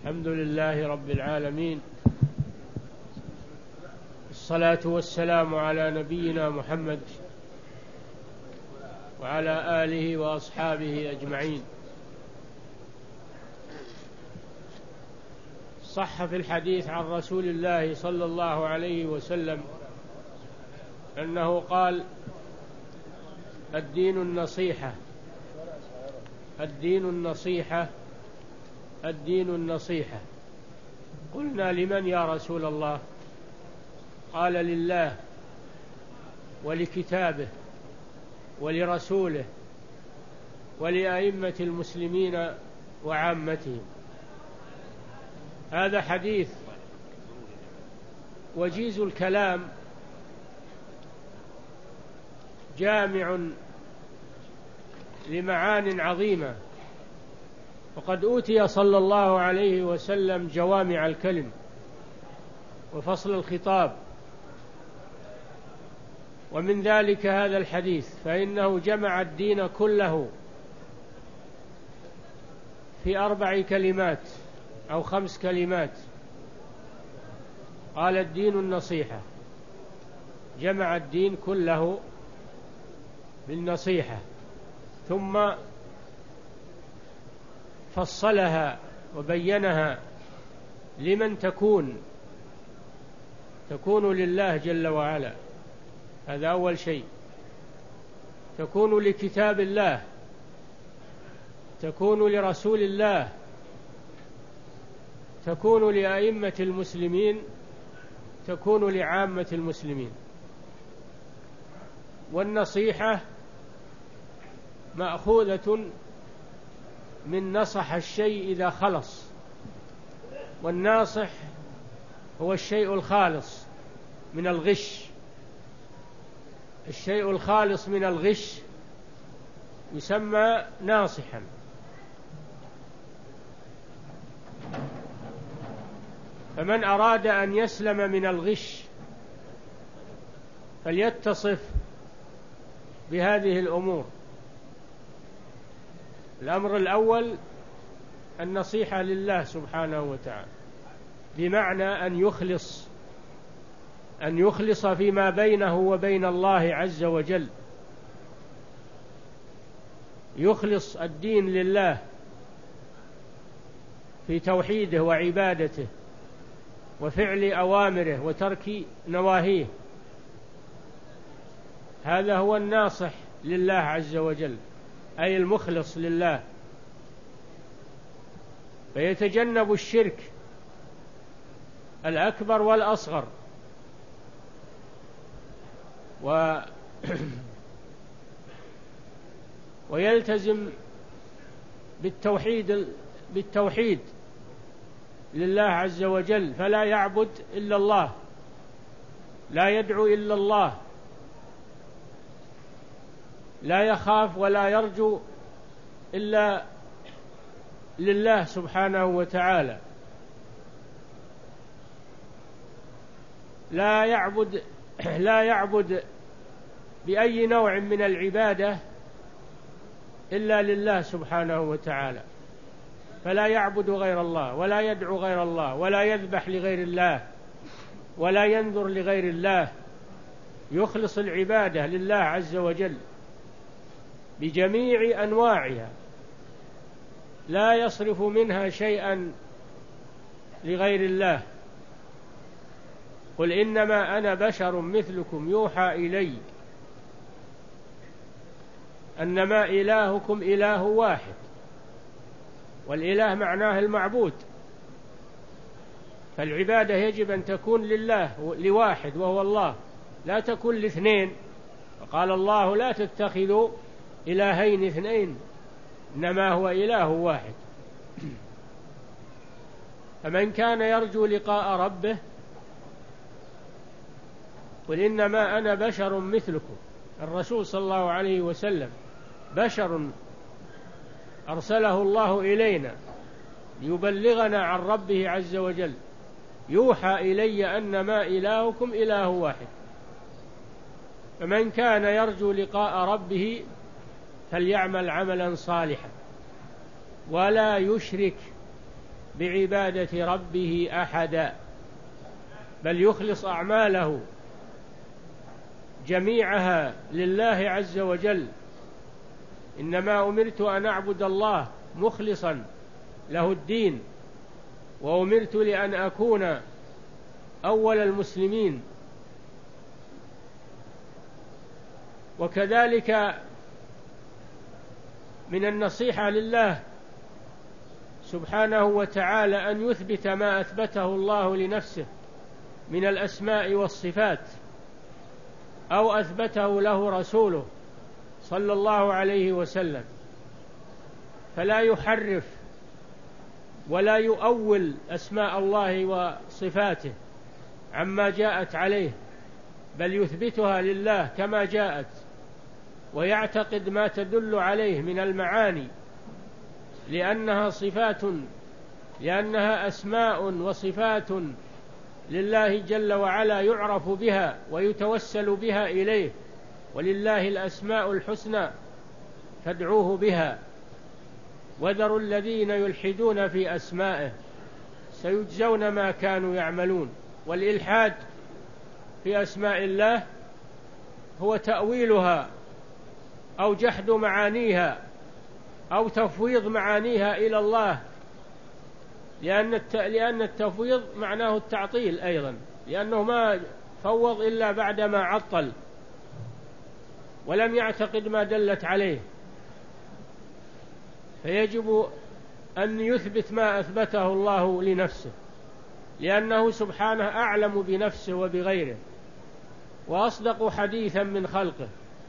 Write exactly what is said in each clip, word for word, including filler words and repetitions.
الحمد لله رب العالمين، الصلاة والسلام على نبينا محمد وعلى آله وأصحابه أجمعين. صح في الحديث عن رسول الله صلى الله عليه وسلم أنه قال: الدين النصيحة، الدين النصيحة، الدين النصيحة. قلنا: لمن يا رسول الله؟ قال: لله ولكتابه ولرسوله ولأئمة المسلمين وعامتهم. هذا حديث وجيز الكلام جامع لمعان عظيمة، وقد أوتي صلى الله عليه وسلم جوامع الكلم وفصل الخطاب، ومن ذلك هذا الحديث، فإنه جمع الدين كله في أربع كلمات أو خمس كلمات. قال: الدين النصيحة، جمع الدين كله بالنصيحة، ثم فصلها وبينها لمن تكون تكون لله جل وعلا. هذا أول شيء. تكون لكتاب الله، تكون لرسول الله، تكون لأئمة المسلمين، تكون لعامة المسلمين. والنصيحة مأخوذة من نصح الشيء إذا خلص، والناصح هو الشيء الخالص من الغش. الشيء الخالص من الغش يسمى ناصحا. فمن أراد أن يسلم من الغش فليتصف بهذه الأمور. الأمر الأول النصيحة لله سبحانه وتعالى، بمعنى أن يخلص أن يخلص فيما بينه وبين الله عز وجل، يخلص الدين لله في توحيده وعبادته وفعل أوامره وترك نواهيه. هذا هو الناصح لله عز وجل، أي المخلص لله، فيتجنب الشرك الأكبر والأصغر، و ويلتزم بالتوحيد بالتوحيد لله عز وجل، فلا يعبد إلا الله، لا يدعو إلا الله، لا يخاف ولا يرجو إلا لله سبحانه وتعالى، لا يعبد لا يعبد بأي نوع من العبادة إلا لله سبحانه وتعالى، فلا يعبد غير الله ولا يدعو غير الله ولا يذبح لغير الله ولا ينذر لغير الله. يخلص العبادة لله عز وجل بجميع أنواعها، لا يصرف منها شيئا لغير الله. قل إنما أنا بشر مثلكم يوحى إلي أنما إلهكم إله واحد. والإله معناه المعبود، فالعبادة يجب أن تكون لله لواحد وهو الله، لا تكون لاثنين. وقال الله: لا تتخذوا إلهين اثنين إنما هو إله واحد. فمن كان يرجو لقاء ربه قل إنما أنا بشر مثلكم. الرسول صلى الله عليه وسلم بشر أرسله الله إلينا ليبلغنا عن ربه عز وجل. يوحى إلي أنما إلهكم إله واحد. فمن كان يرجو لقاء ربه فليعمل عملا صالحا ولا يشرك بعبادة ربه أحدا، بل يخلص أعماله جميعها لله عز وجل. إنما أمرت أن أعبد الله مخلصا له الدين، وأمرت لأن أكون أول المسلمين. وكذلك من النصيحة لله سبحانه وتعالى أن يثبت ما أثبته الله لنفسه من الأسماء والصفات، أو أثبته له رسوله صلى الله عليه وسلم، فلا يحرف ولا يؤول أسماء الله وصفاته عما جاءت عليه، بل يثبتها لله كما جاءت، ويعتقد ما تدل عليه من المعاني، لأنها صفات لأنها أسماء وصفات لله جل وعلا يعرف بها ويتوسل بها إليه، ولله الأسماء الحسنى فادعوه بها، وذروا الذين يلحدون في أسمائه سيجزون ما كانوا يعملون. والإلحاد في أسماء الله هو تأويلها أو جحد معانيها أو تفويض معانيها إلى الله، لأن لأن التفويض معناه التعطيل أيضا، لأنه ما فوض إلا بعدما عطل ولم يعتقد ما دلت عليه. فيجب أن يثبت ما أثبته الله لنفسه، لأنه سبحانه أعلم بنفسه وبغيره، وأصدق حديثا من خلقه.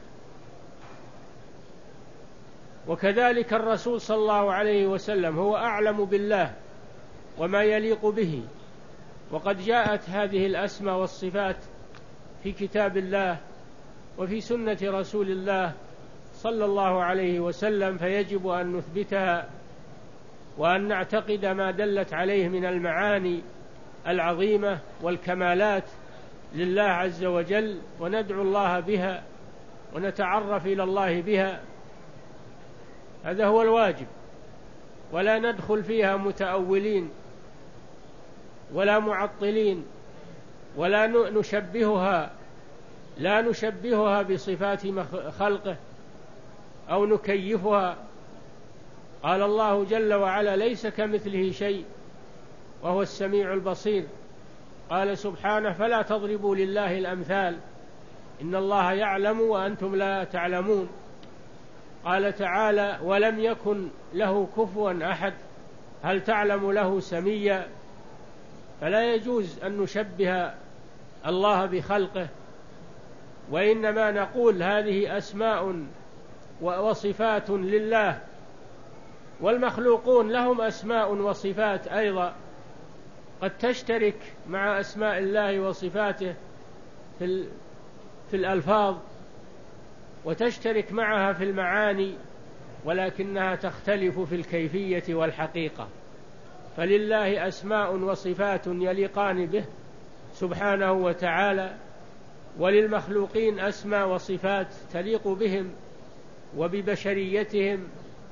وكذلك الرسول صلى الله عليه وسلم هو أعلم بالله وما يليق به، وقد جاءت هذه الأسماء والصفات في كتاب الله وفي سنة رسول الله صلى الله عليه وسلم، فيجب أن نثبتها وأن نعتقد ما دلت عليه من المعاني العظيمة والكمالات لله عز وجل، وندعو الله بها ونتعرف إلى الله بها. هذا هو الواجب، ولا ندخل فيها متأولين ولا معطلين، ولا نشبهها لا نشبهها بصفات خلقه أو نكيفها. قال الله جل وعلا: ليس كمثله شيء وهو السميع البصير. قال سبحانه: فلا تضربوا لله الأمثال إن الله يعلم وأنتم لا تعلمون. قال تعالى: ولم يكن له كفوا أحد هل تعلم له سميا. فلا يجوز أن نشبه الله بخلقه، وإنما نقول هذه أسماء وصفات لله، والمخلوقون لهم أسماء وصفات أيضا قد تشترك مع أسماء الله وصفاته في في الألفاظ، وتشترك معها في المعاني، ولكنها تختلف في الكيفية والحقيقة. فلله أسماء وصفات يليقان به سبحانه وتعالى، وللمخلوقين أسماء وصفات تليق بهم وببشريتهم،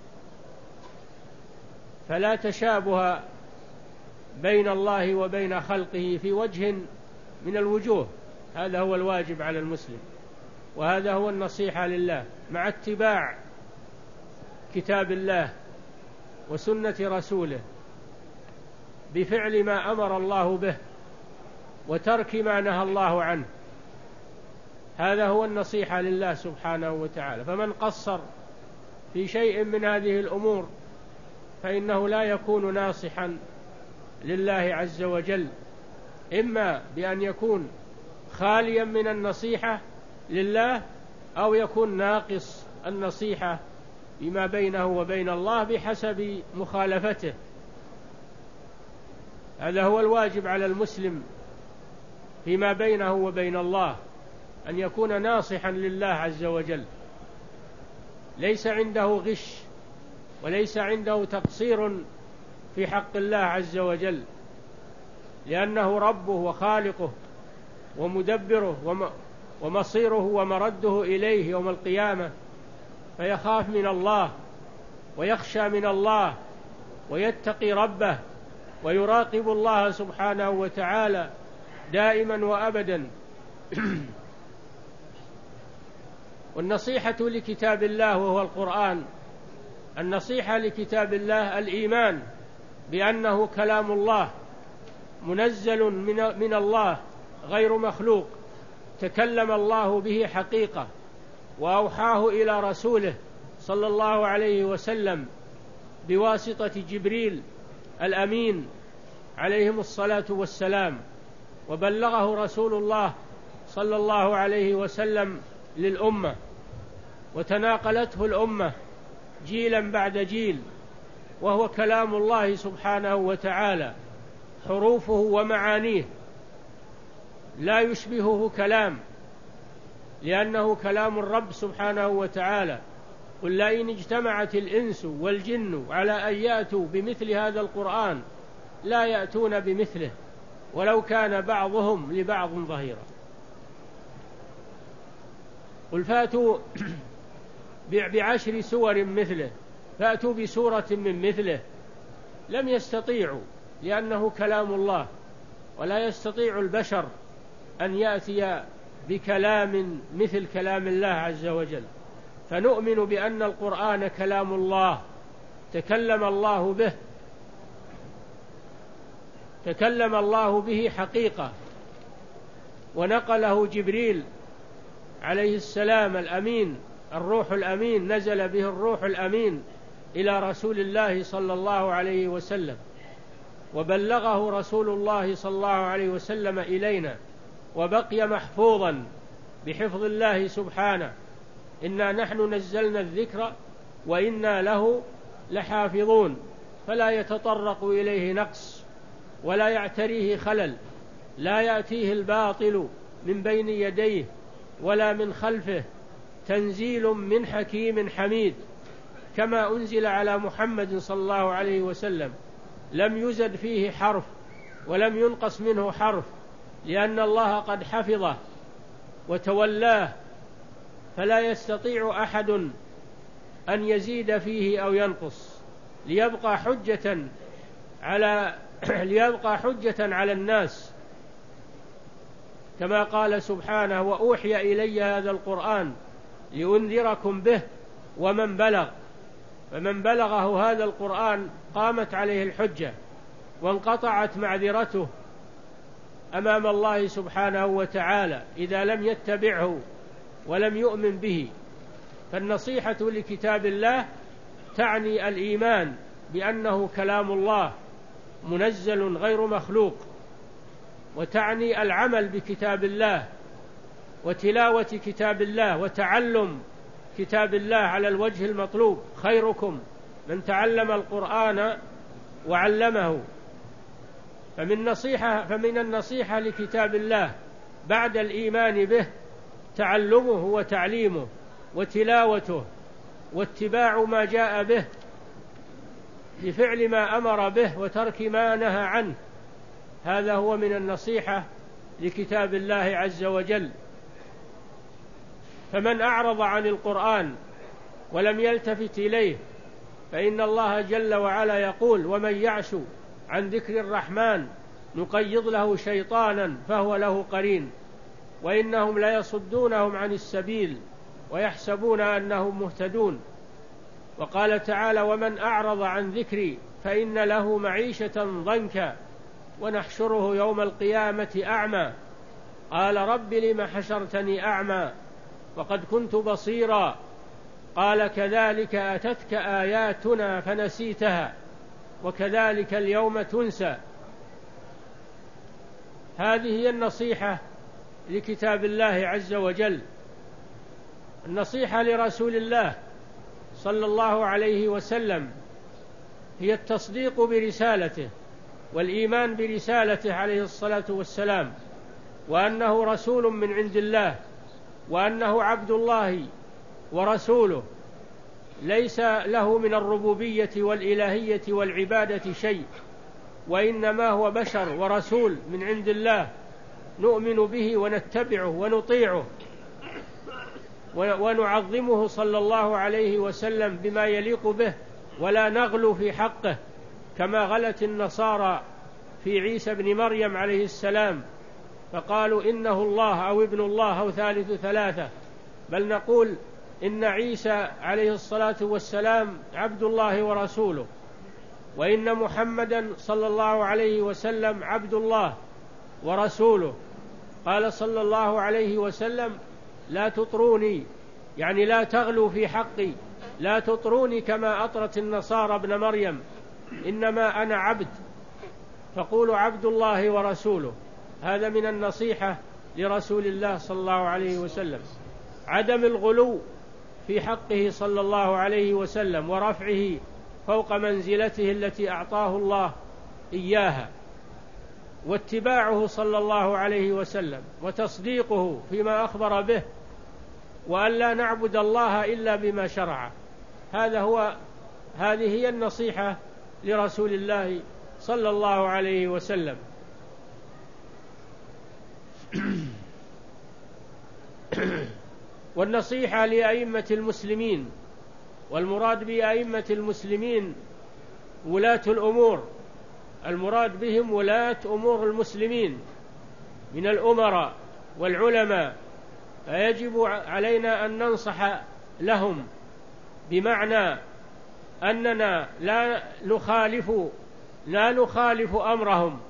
فلا تشابه بين الله وبين خلقه في وجه من الوجوه. هذا هو الواجب على المسلم، وهذا هو النصيحة لله، مع اتباع كتاب الله وسنة رسوله بفعل ما أمر الله به وترك ما نهى الله عنه. هذا هو النصيحة لله سبحانه وتعالى. فمن قصر في شيء من هذه الأمور فإنه لا يكون ناصحا لله عز وجل، إما بأن يكون خاليا من النصيحة لله، أو يكون ناقص النصيحة بما بينه وبين الله بحسب مخالفته. هذا هو الواجب على المسلم فيما بينه وبين الله، أن يكون ناصحا لله عز وجل، ليس عنده غش وليس عنده تقصير في حق الله عز وجل، لأنه ربه وخالقه ومدبره ومصيره ومرده إليه يوم القيامة، فيخاف من الله ويخشى من الله ويتقي ربه ويراقب الله سبحانه وتعالى دائما وأبدا. والنصيحة لكتاب الله وهو القرآن، النصيحة لكتاب الله الإيمان بأنه كلام الله منزل من الله غير مخلوق، تكلم الله به حقيقة، وأوحاه إلى رسوله صلى الله عليه وسلم بواسطة جبريل الأمين عليهم الصلاة والسلام، وبلغه رسول الله صلى الله عليه وسلم للأمة، وتناقلته الأمة جيلا بعد جيل، وهو كلام الله سبحانه وتعالى، حروفه ومعانيه لا يشبهه كلام، لأنه كلام الرب سبحانه وتعالى. قل لئن اجتمعت الإنس والجن على أن يأتوا بمثل هذا القرآن لا يأتون بمثله ولو كان بعضهم لبعض ظهيرا. قل فأتوا بعشر سور مثله، فأتوا بسورة من مثله، لم يستطيعوا، لأنه كلام الله، ولا يستطيع البشر أن يأتي بكلام مثل كلام الله عز وجل. فنؤمن بأن القرآن كلام الله، تكلم الله به، تكلم الله به حقيقة، ونقله جبريل عليه السلام الأمين، الروح الأمين، نزل به الروح الأمين إلى رسول الله صلى الله عليه وسلم، وبلغه رسول الله صلى الله عليه وسلم إلينا، وبقي محفوظا بحفظ الله سبحانه. إنا نحن نزلنا الذكر وإنا له لحافظون، فلا يتطرق إليه نقص ولا يعتريه خلل، لا يأتيه الباطل من بين يديه ولا من خلفه، تنزيل من حكيم حميد. كما أنزل على محمد صلى الله عليه وسلم لم يزد فيه حرف ولم ينقص منه حرف، لأن الله قد حفظه وتولاه، فلا يستطيع أحد أن يزيد فيه أو ينقص، ليبقى حجة على ليبقى حجة على الناس، كما قال سبحانه: وأوحي إلي هذا القرآن لأنذركم به ومن بلغ. فمن بلغه هذا القرآن قامت عليه الحجة وانقطعت معذرته أمام الله سبحانه وتعالى إذا لم يتبعه ولم يؤمن به. فالنصيحة لكتاب الله تعني الإيمان بأنه كلام الله منزل غير مخلوق، وتعني العمل بكتاب الله وتلاوة كتاب الله وتعلم كتاب الله على الوجه المطلوب. خيركم من تعلم القرآن وعلمه. فمن نصيحة فمن النصيحة لكتاب الله بعد الإيمان به تعلمه وتعليمه وتلاوته واتباع ما جاء به بفعل ما أمر به وترك ما نهى عنه. هذا هو من النصيحة لكتاب الله عز وجل. فمن أعرض عن القرآن ولم يلتفت إليه فإن الله جل وعلا يقول: ومن يعش عن ذكر الرحمن نقيض له شيطانا فهو له قرين وإنهم ليصدونهم عن السبيل ويحسبون أنهم مهتدون. وقال تعالى: ومن أعرض عن ذكري فإن له معيشة ضنكا ونحشره يوم القيامة أعمى قال رب لم حشرتني أعمى وقد كنت بصيرا قال كذلك أتتك آياتنا فنسيتها وكذلك اليوم تنسى. هذه هي النصيحة لكتاب الله عز وجل. النصيحة لرسول الله صلى الله عليه وسلم هي التصديق برسالته والإيمان برسالته عليه الصلاة والسلام، وأنه رسول من عند الله، وأنه عبد الله ورسوله، ليس له من الربوبية والإلهية والعبادة شيء، وإنما هو بشر ورسول من عند الله، نؤمن به ونتبعه ونطيعه ونعظمه صلى الله عليه وسلم بما يليق به، ولا نغلو في حقه كما غلت النصارى في عيسى بن مريم عليه السلام فقالوا إنه الله أو ابن الله أو ثالث ثلاثة، بل نقول إن عيسى عليه الصلاة والسلام عبد الله ورسوله، وإن محمدا صلى الله عليه وسلم عبد الله ورسوله. قال صلى الله عليه وسلم: لا تطروني، يعني لا تغلوا في حقي، لا تطروني كما أطرت النصارى ابن مريم، إنما أنا عبد، فقولوا عبد الله ورسوله. هذا من النصيحة لرسول الله صلى الله عليه وسلم، عدم الغلو في حقه صلى الله عليه وسلم ورفعه فوق منزلته التي أعطاه الله إياها، واتباعه صلى الله عليه وسلم وتصديقه فيما أخبر به، وأن لا نعبد الله إلا بما شرع. هذا هو هذه هي النصيحة لرسول الله صلى الله عليه وسلم. والنصيحة لأئمة المسلمين، والمراد بأئمة المسلمين ولاة الأمور، المراد بهم ولاة أمور المسلمين من الأمراء والعلماء، فيجب علينا أن ننصح لهم، بمعنى أننا لا نخالف لا نخالف أمرهم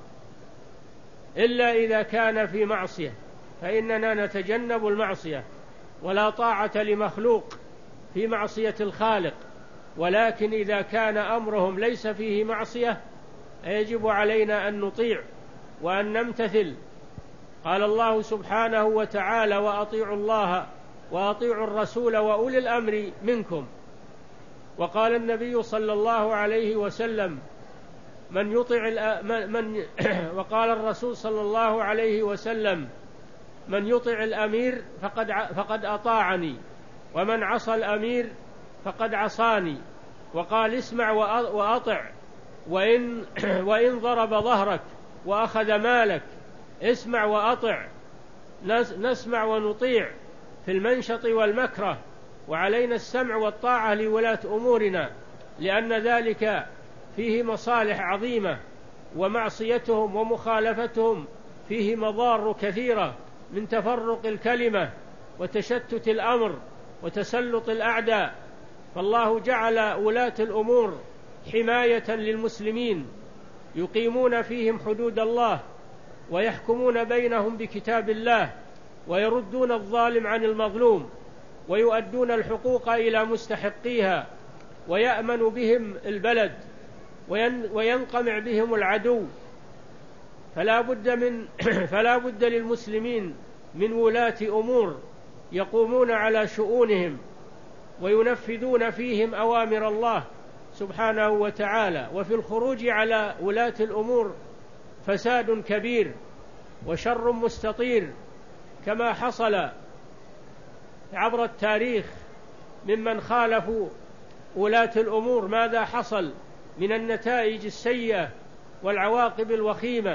إلا إذا كان في معصية، فإننا نتجنب المعصية، ولا طاعة لمخلوق في معصية الخالق. ولكن إذا كان أمرهم ليس فيه معصية يجب علينا أن نطيع وأن نمتثل. قال الله سبحانه وتعالى: وأطيعوا الله وأطيعوا الرسول وأولي الأمر منكم. وقال النبي صلى الله عليه وسلم: من يطع من وقال الرسول صلى الله عليه وسلم: من يطع الأمير فقد فقد أطاعني، ومن عصى الأمير فقد عصاني. وقال: اسمع وأطع، وإن وإن ضرب ظهرك وأخذ مالك اسمع وأطع. نسمع ونطيع في المنشط والمكره، وعلينا السمع والطاعة لولاة أمورنا، لأن ذلك فيه مصالح عظيمة، ومعصيتهم ومخالفتهم فيه مضار كثيرة من تفرق الكلمة وتشتت الأمر وتسلط الأعداء. فالله جعل ولاة الأمور حماية للمسلمين، يقيمون فيهم حدود الله، ويحكمون بينهم بكتاب الله، ويردون الظالم عن المظلوم، ويؤدون الحقوق إلى مستحقيها، ويأمن بهم البلد، وينقمع بهم العدو. فلا بد من فلا بد للمسلمين من ولاة أمور يقومون على شؤونهم وينفذون فيهم أوامر الله سبحانه وتعالى. وفي الخروج على ولاة الأمور فساد كبير وشر مستطير، كما حصل عبر التاريخ ممن خالفوا ولاة الأمور، ماذا حصل من النتائج السيئة والعواقب الوخيمة.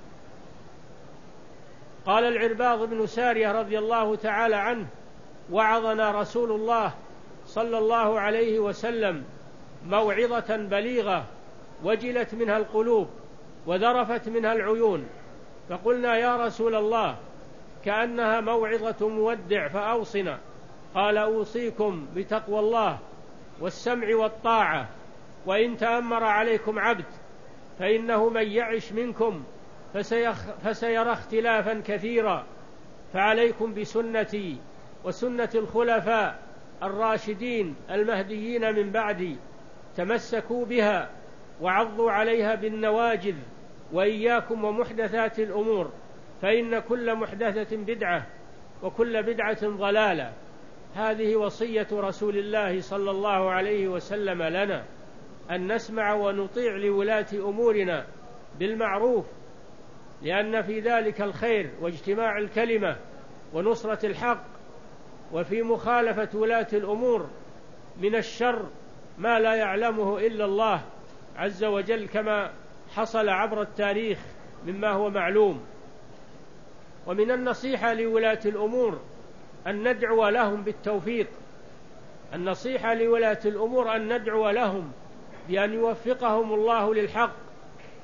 قال العرباض بن سارية رضي الله تعالى عنه: وعظنا رسول الله صلى الله عليه وسلم موعظة بليغة وجلت منها القلوب وذرفت منها العيون، فقلنا: يا رسول الله، كأنها موعظة مودع فأوصنا. قال: أوصيكم بتقوى الله والسمع والطاعة، وإن تأمر عليكم عبد، فإنه من يعش منكم فسيرى اختلافا كثيرا، فعليكم بسنتي وسنة الخلفاء الراشدين المهديين من بعدي، تمسكوا بها وعضوا عليها بالنواجذ، وإياكم ومحدثات الأمور، فإن كل محدثة بدعة وكل بدعة ضلالة. هذه وصية رسول الله صلى الله عليه وسلم لنا، أن نسمع ونطيع لولاة أمورنا بالمعروف، لأن في ذلك الخير واجتماع الكلمة ونصرة الحق، وفي مخالفة ولاة الأمور من الشر ما لا يعلمه إلا الله عز وجل، كما حصل عبر التاريخ مما هو معلوم. ومن النصيحة لولاة الأمور أن ندعو لهم بالتوفيق. النصيحة لولاة الأمور أن ندعو لهم بأن يوفقهم الله للحق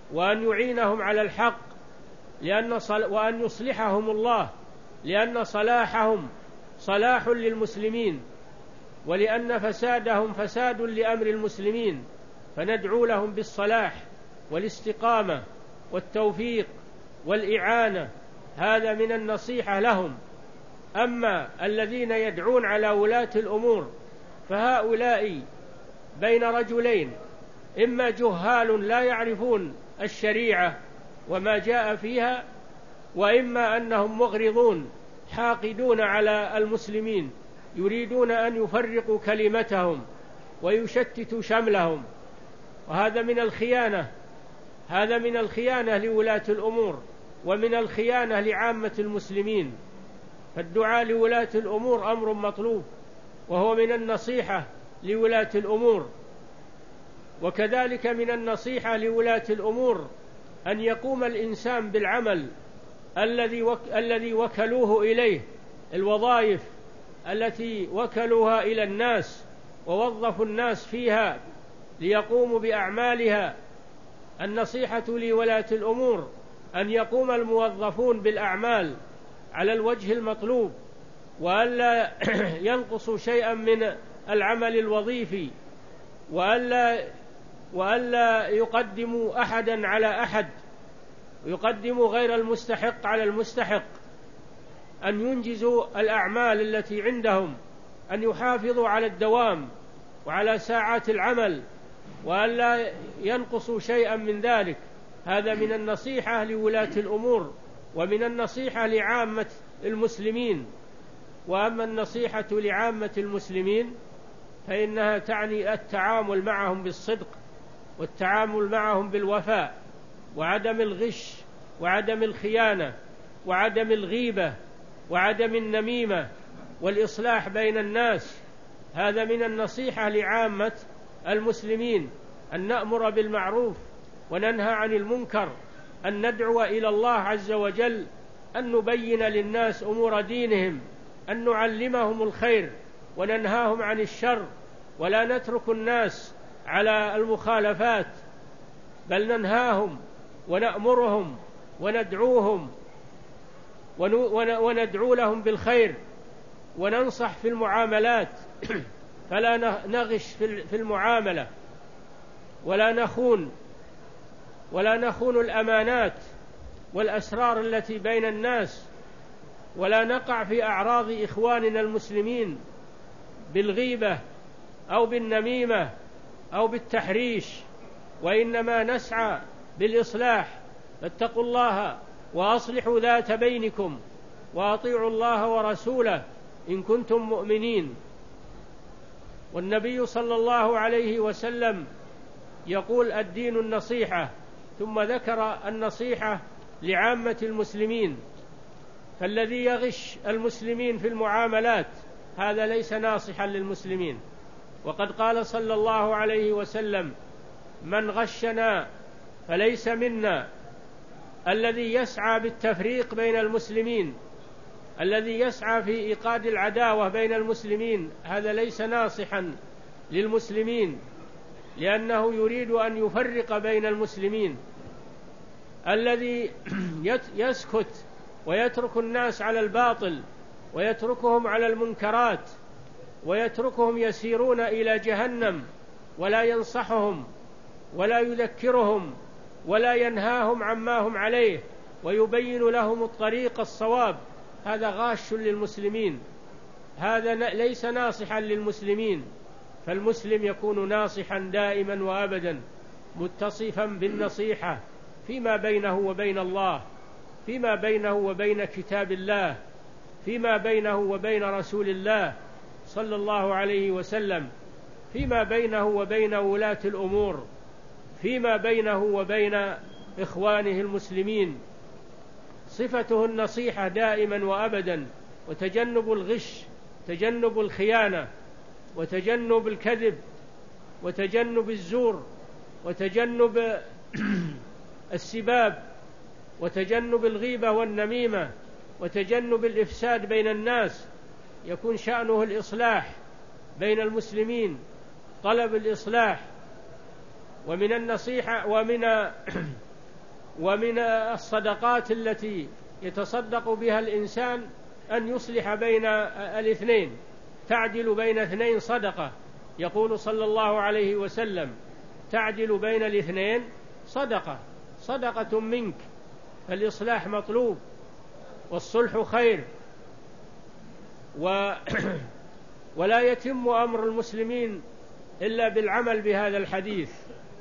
وأن يعينهم على الحق، لأن صل... وأن يصلحهم الله، لأن صلاحهم صلاح للمسلمين، ولأن فسادهم فساد لأمر المسلمين، فندعو لهم بالصلاح والاستقامة والتوفيق والإعانة، هذا من النصيحة لهم. أما الذين يدعون على ولاة الأمور فهؤلاء بين رجلين، إما جهال لا يعرفون الشريعة وما جاء فيها، وإما أنهم مغرضون حاقدون على المسلمين، يريدون أن يفرقوا كلمتهم ويشتتوا شملهم، وهذا من الخيانة، هذا من الخيانة لولاة الأمور ومن الخيانة لعامة المسلمين. فالدعاء لولاة الأمور أمر مطلوب، وهو من النصيحة لولاة الأمور. وكذلك من النصيحة لولاة الأمور أن يقوم الإنسان بالعمل الذي وك... الذي وكلوه إليه، الوظائف التي وكلوها إلى الناس ووظفوا الناس فيها ليقوموا بأعمالها. النصيحة لولاة الأمور أن يقوم الموظفون بالأعمال على الوجه المطلوب، وألا ينقصوا شيئا من العمل الوظيفي، وألا وألا يقدموا أحدا على أحد، ويقدموا غير المستحق على المستحق، أن ينجزوا الأعمال التي عندهم، أن يحافظوا على الدوام وعلى ساعات العمل، وألا ينقصوا شيئا من ذلك. هذا من النصيحة لولاة الأمور ومن النصيحة لعامة المسلمين. وأما النصيحة لعامة المسلمين فإنها تعني التعامل معهم بالصدق، والتعامل معهم بالوفاء، وعدم الغش، وعدم الخيانة، وعدم الغيبة، وعدم النميمة، والإصلاح بين الناس. هذا من النصيحة لعامة المسلمين، أن نأمر بالمعروف وننهى عن المنكر، أن ندعو إلى الله عز وجل، أن نبين للناس أمور دينهم، أن نعلمهم الخير وننهاهم عن الشر، ولا نترك الناس على المخالفات، بل ننهاهم ونأمرهم وندعوهم وندعو لهم بالخير، وننصح في المعاملات فلا نغش في المعاملة، ولا نخون ولا نخون الأمانات والأسرار التي بين الناس، ولا نقع في أعراض إخواننا المسلمين بالغيبة أو بالنميمة أو بالتحريش، وإنما نسعى بالإصلاح. فاتقوا الله وأصلحوا ذات بينكم وأطيعوا الله ورسوله إن كنتم مؤمنين. والنبي صلى الله عليه وسلم يقول الدين النصيحة، ثم ذكر النصيحة لعامة المسلمين. فالذي يغش المسلمين في المعاملات هذا ليس ناصحا للمسلمين. وقد قال صلى الله عليه وسلم: من غشنا فليس منا. الذي يسعى بالتفريق بين المسلمين، الذي يسعى في إيقاد العداوة بين المسلمين، هذا ليس ناصحا للمسلمين، لأنه يريد أن يفرق بين المسلمين. الذي يسكت ويترك الناس على الباطل ويتركهم على المنكرات ويتركهم يسيرون إلى جهنم، ولا ينصحهم ولا يذكرهم ولا ينهاهم عما هم عليه ويبين لهم الطريق الصواب، هذا غاش للمسلمين، هذا ليس ناصحا للمسلمين. فالمسلم يكون ناصحا دائما وأبدا، متصفا بالنصيحة فيما بينه وبين الله، فيما بينه وبين كتاب الله، فيما بينه وبين رسول الله صلى الله عليه وسلم، فيما بينه وبين ولاة الأمور، فيما بينه وبين إخوانه المسلمين. صفته النصيحة دائما وأبدا، وتجنب الغش، تجنب الخيانة، وتجنب الكذب، وتجنب الزور، وتجنب السباب، وتجنب الغيبة والنميمة، وتجنب الإفساد بين الناس. يكون شأنه الإصلاح بين المسلمين، طلب الإصلاح. ومن النصيحة ومن ومن الصدقات التي يتصدق بها الإنسان أن يصلح بين الاثنين، تعدل بين اثنين صدقة. يقول صلى الله عليه وسلم: تعدل بين الاثنين صدقة، صدقة منك. فالإصلاح مطلوب والصلح خير، و ولا يتم أمر المسلمين إلا بالعمل بهذا الحديث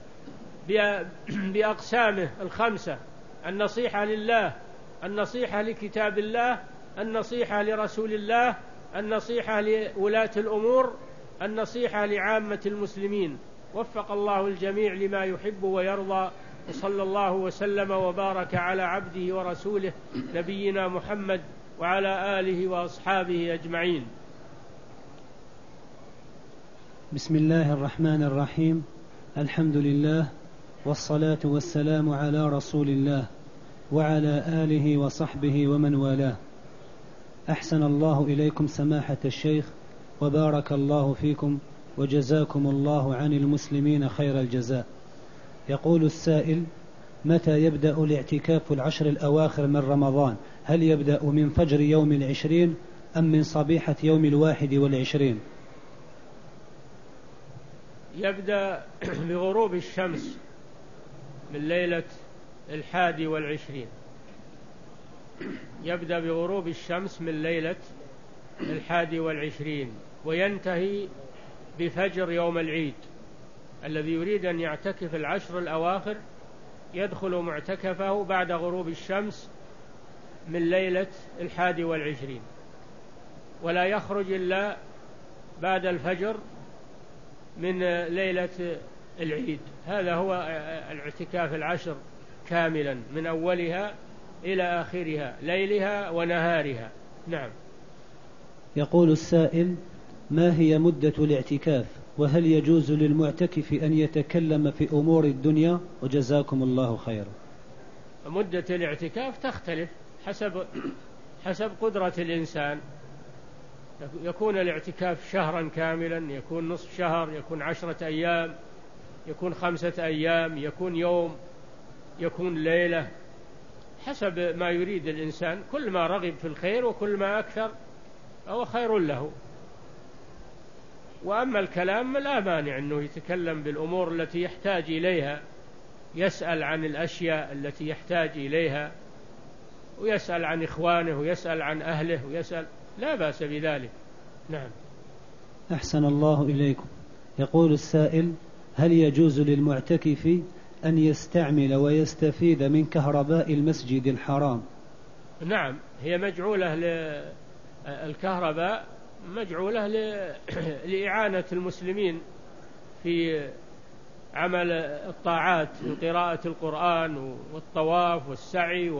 بأقسامه الخمسة: النصيحة لله، النصيحة لكتاب الله، النصيحة لرسول الله، النصيحة لولاة الأمور، النصيحة لعامة المسلمين. وفق الله الجميع لما يحب ويرضى، وصلى الله وسلم وبارك على عبده ورسوله نبينا محمد وعلى آله وأصحابه أجمعين. بسم الله الرحمن الرحيم. الحمد لله والصلاة والسلام على رسول الله وعلى آله وصحبه ومن والاه. أحسن الله إليكم سماحة الشيخ، وبارك الله فيكم، وجزاكم الله عن المسلمين خير الجزاء. يقول السائل: متى يبدأ الاعتكاف العشر الأواخر من رمضان؟ هل يبدأ من فجر يوم العشرين أم من صبيحة يوم الواحد والعشرين؟ يبدأ بغروب الشمس من ليلة الحادي والعشرين، يبدأ بغروب الشمس من ليلة الحادي والعشرين، وينتهي بفجر يوم العيد. الذي يريد أن يعتكف العشر الأواخر يدخل معتكفه بعد غروب الشمس من ليلة الحادي والعشرين، ولا يخرج إلا بعد الفجر من ليلة العيد. هذا هو الاعتكاف العشر كاملا من أولها إلى آخرها، ليلها ونهارها. نعم. يقول السائل: ما هي مدة الاعتكاف؟ وهل يجوز للمعتكف أن يتكلم في أمور الدنيا؟ وجزاكم الله خيرا. مدة الاعتكاف تختلف حسب حسب قدرة الإنسان. يكون الاعتكاف شهرا كاملا، يكون نصف شهر، يكون عشرة أيام، يكون خمسة أيام، يكون يوم، يكون ليلة، حسب ما يريد الإنسان. كل ما رغب في الخير وكل ما أكثر هو خير له. وأما الكلام لا مانع أنه يتكلم بالأمور التي يحتاج إليها، يسأل عن الأشياء التي يحتاج إليها، ويسأل عن إخوانه، ويسأل عن أهله، ويسأل، لا بأس بذلك. نعم. أحسن الله إليكم. يقول السائل: هل يجوز للمعتكف أن يستعمل ويستفيد من كهرباء المسجد الحرام؟ نعم، هي مجعولة للكهرباء، مجعولة لإعانة المسلمين في عمل الطاعات من قراءة القرآن والطواف والسعي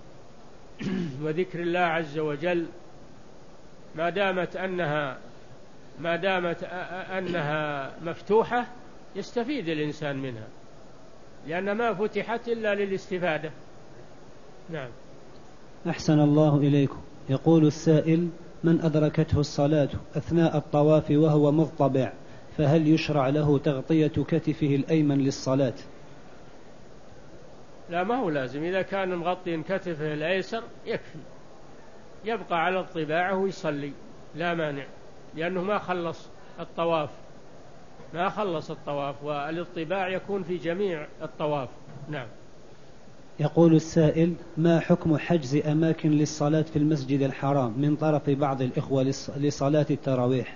وذكر الله عز وجل. ما دامت أنها ما دامت أنها مفتوحة يستفيد الإنسان منها، لأن ما فتحت إلا للاستفادة. نعم. أحسن الله إليكم. يقول السائل: من أدركته الصلاة أثناء الطواف وهو مضطبع، فهل يشرع له تغطية كتفه الأيمن للصلاة؟ لا، ما هو لازم. إذا كان مغطي كتفه الأيسر يكفي، يبقى على الطباعة ويصلي، لا مانع، لأنه ما خلص الطواف، ما خلص الطواف، والاطباع يكون في جميع الطواف. نعم. يقول السائل: ما حكم حجز أماكن للصلاة في المسجد الحرام من طرف بعض الإخوة لصلاة التراويح؟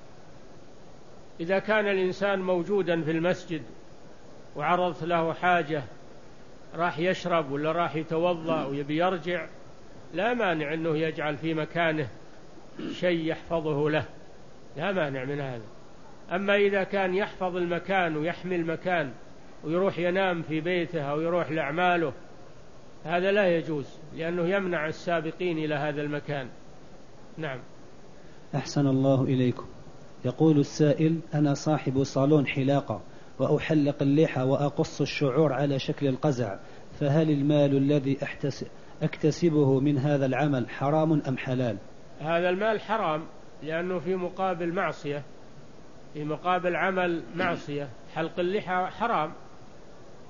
إذا كان الإنسان موجودا في المسجد وعرضت له حاجة، راح يشرب ولا راح يتوضأ ويبي يرجع، لا مانع أنه يجعل في مكانه شيء يحفظه له، لا مانع من هذا. أما إذا كان يحفظ المكان ويحمي المكان ويروح ينام في بيته أو يروح لأعماله، هذا لا يجوز، لأنه يمنع السابقين إلى هذا المكان. نعم. أحسن الله إليكم. يقول السائل: أنا صاحب صالون حلاقة وأحلق اللحى وأقص الشعور على شكل القزع، فهل المال الذي أكتسبه من هذا العمل حرام أم حلال؟ هذا المال حرام، لأنه في مقابل معصية، في مقابل عمل معصية. حلق اللحى حرام،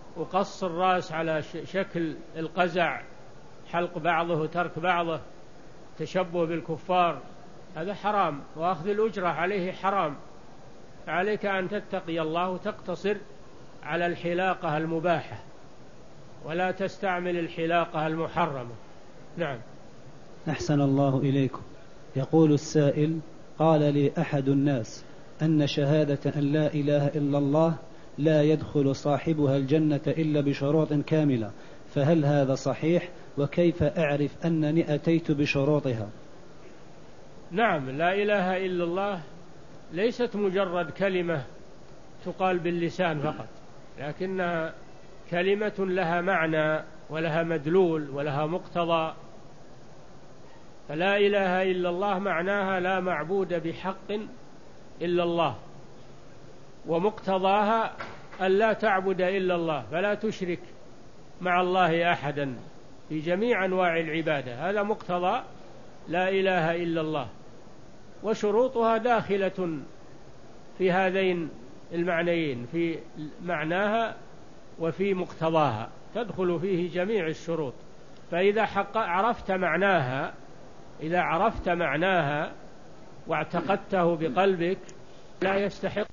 وقص الرأس على شكل القزع، حلق بعضه وترك بعضه، تشبه بالكفار، هذا حرام، وأخذ الأجرة عليه حرام. فعليك أن تتقي الله وتقتصر على الحلاقة المباحة ولا تستعمل الحلاقة المحرمة. نعم. أحسن الله إليكم. يقول السائل: قال لي أحد الناس أن شهادة أن لا إله إلا الله لا يدخل صاحبها الجنة إلا بشروط كاملة، فهل هذا صحيح؟ وكيف أعرف أنني أتيت بشروطها؟ نعم، لا إله إلا الله ليست مجرد كلمة تقال باللسان فقط، لكنها كلمة لها معنى ولها مدلول ولها مقتضى. فلا إله إلا الله معناها لا معبود بحق إلا الله، ومقتضاها أن لا تعبد إلا الله، فلا تشرك مع الله أحدا في جميع أنواع العبادة، هذا مقتضى لا إله إلا الله. وشروطها داخلة في هذين المعنيين، في معناها وفي مقتضاها، تدخل فيه جميع الشروط. فإذا حق عرفت معناها إذا عرفت معناها واعتقدته بقلبك لا يستحق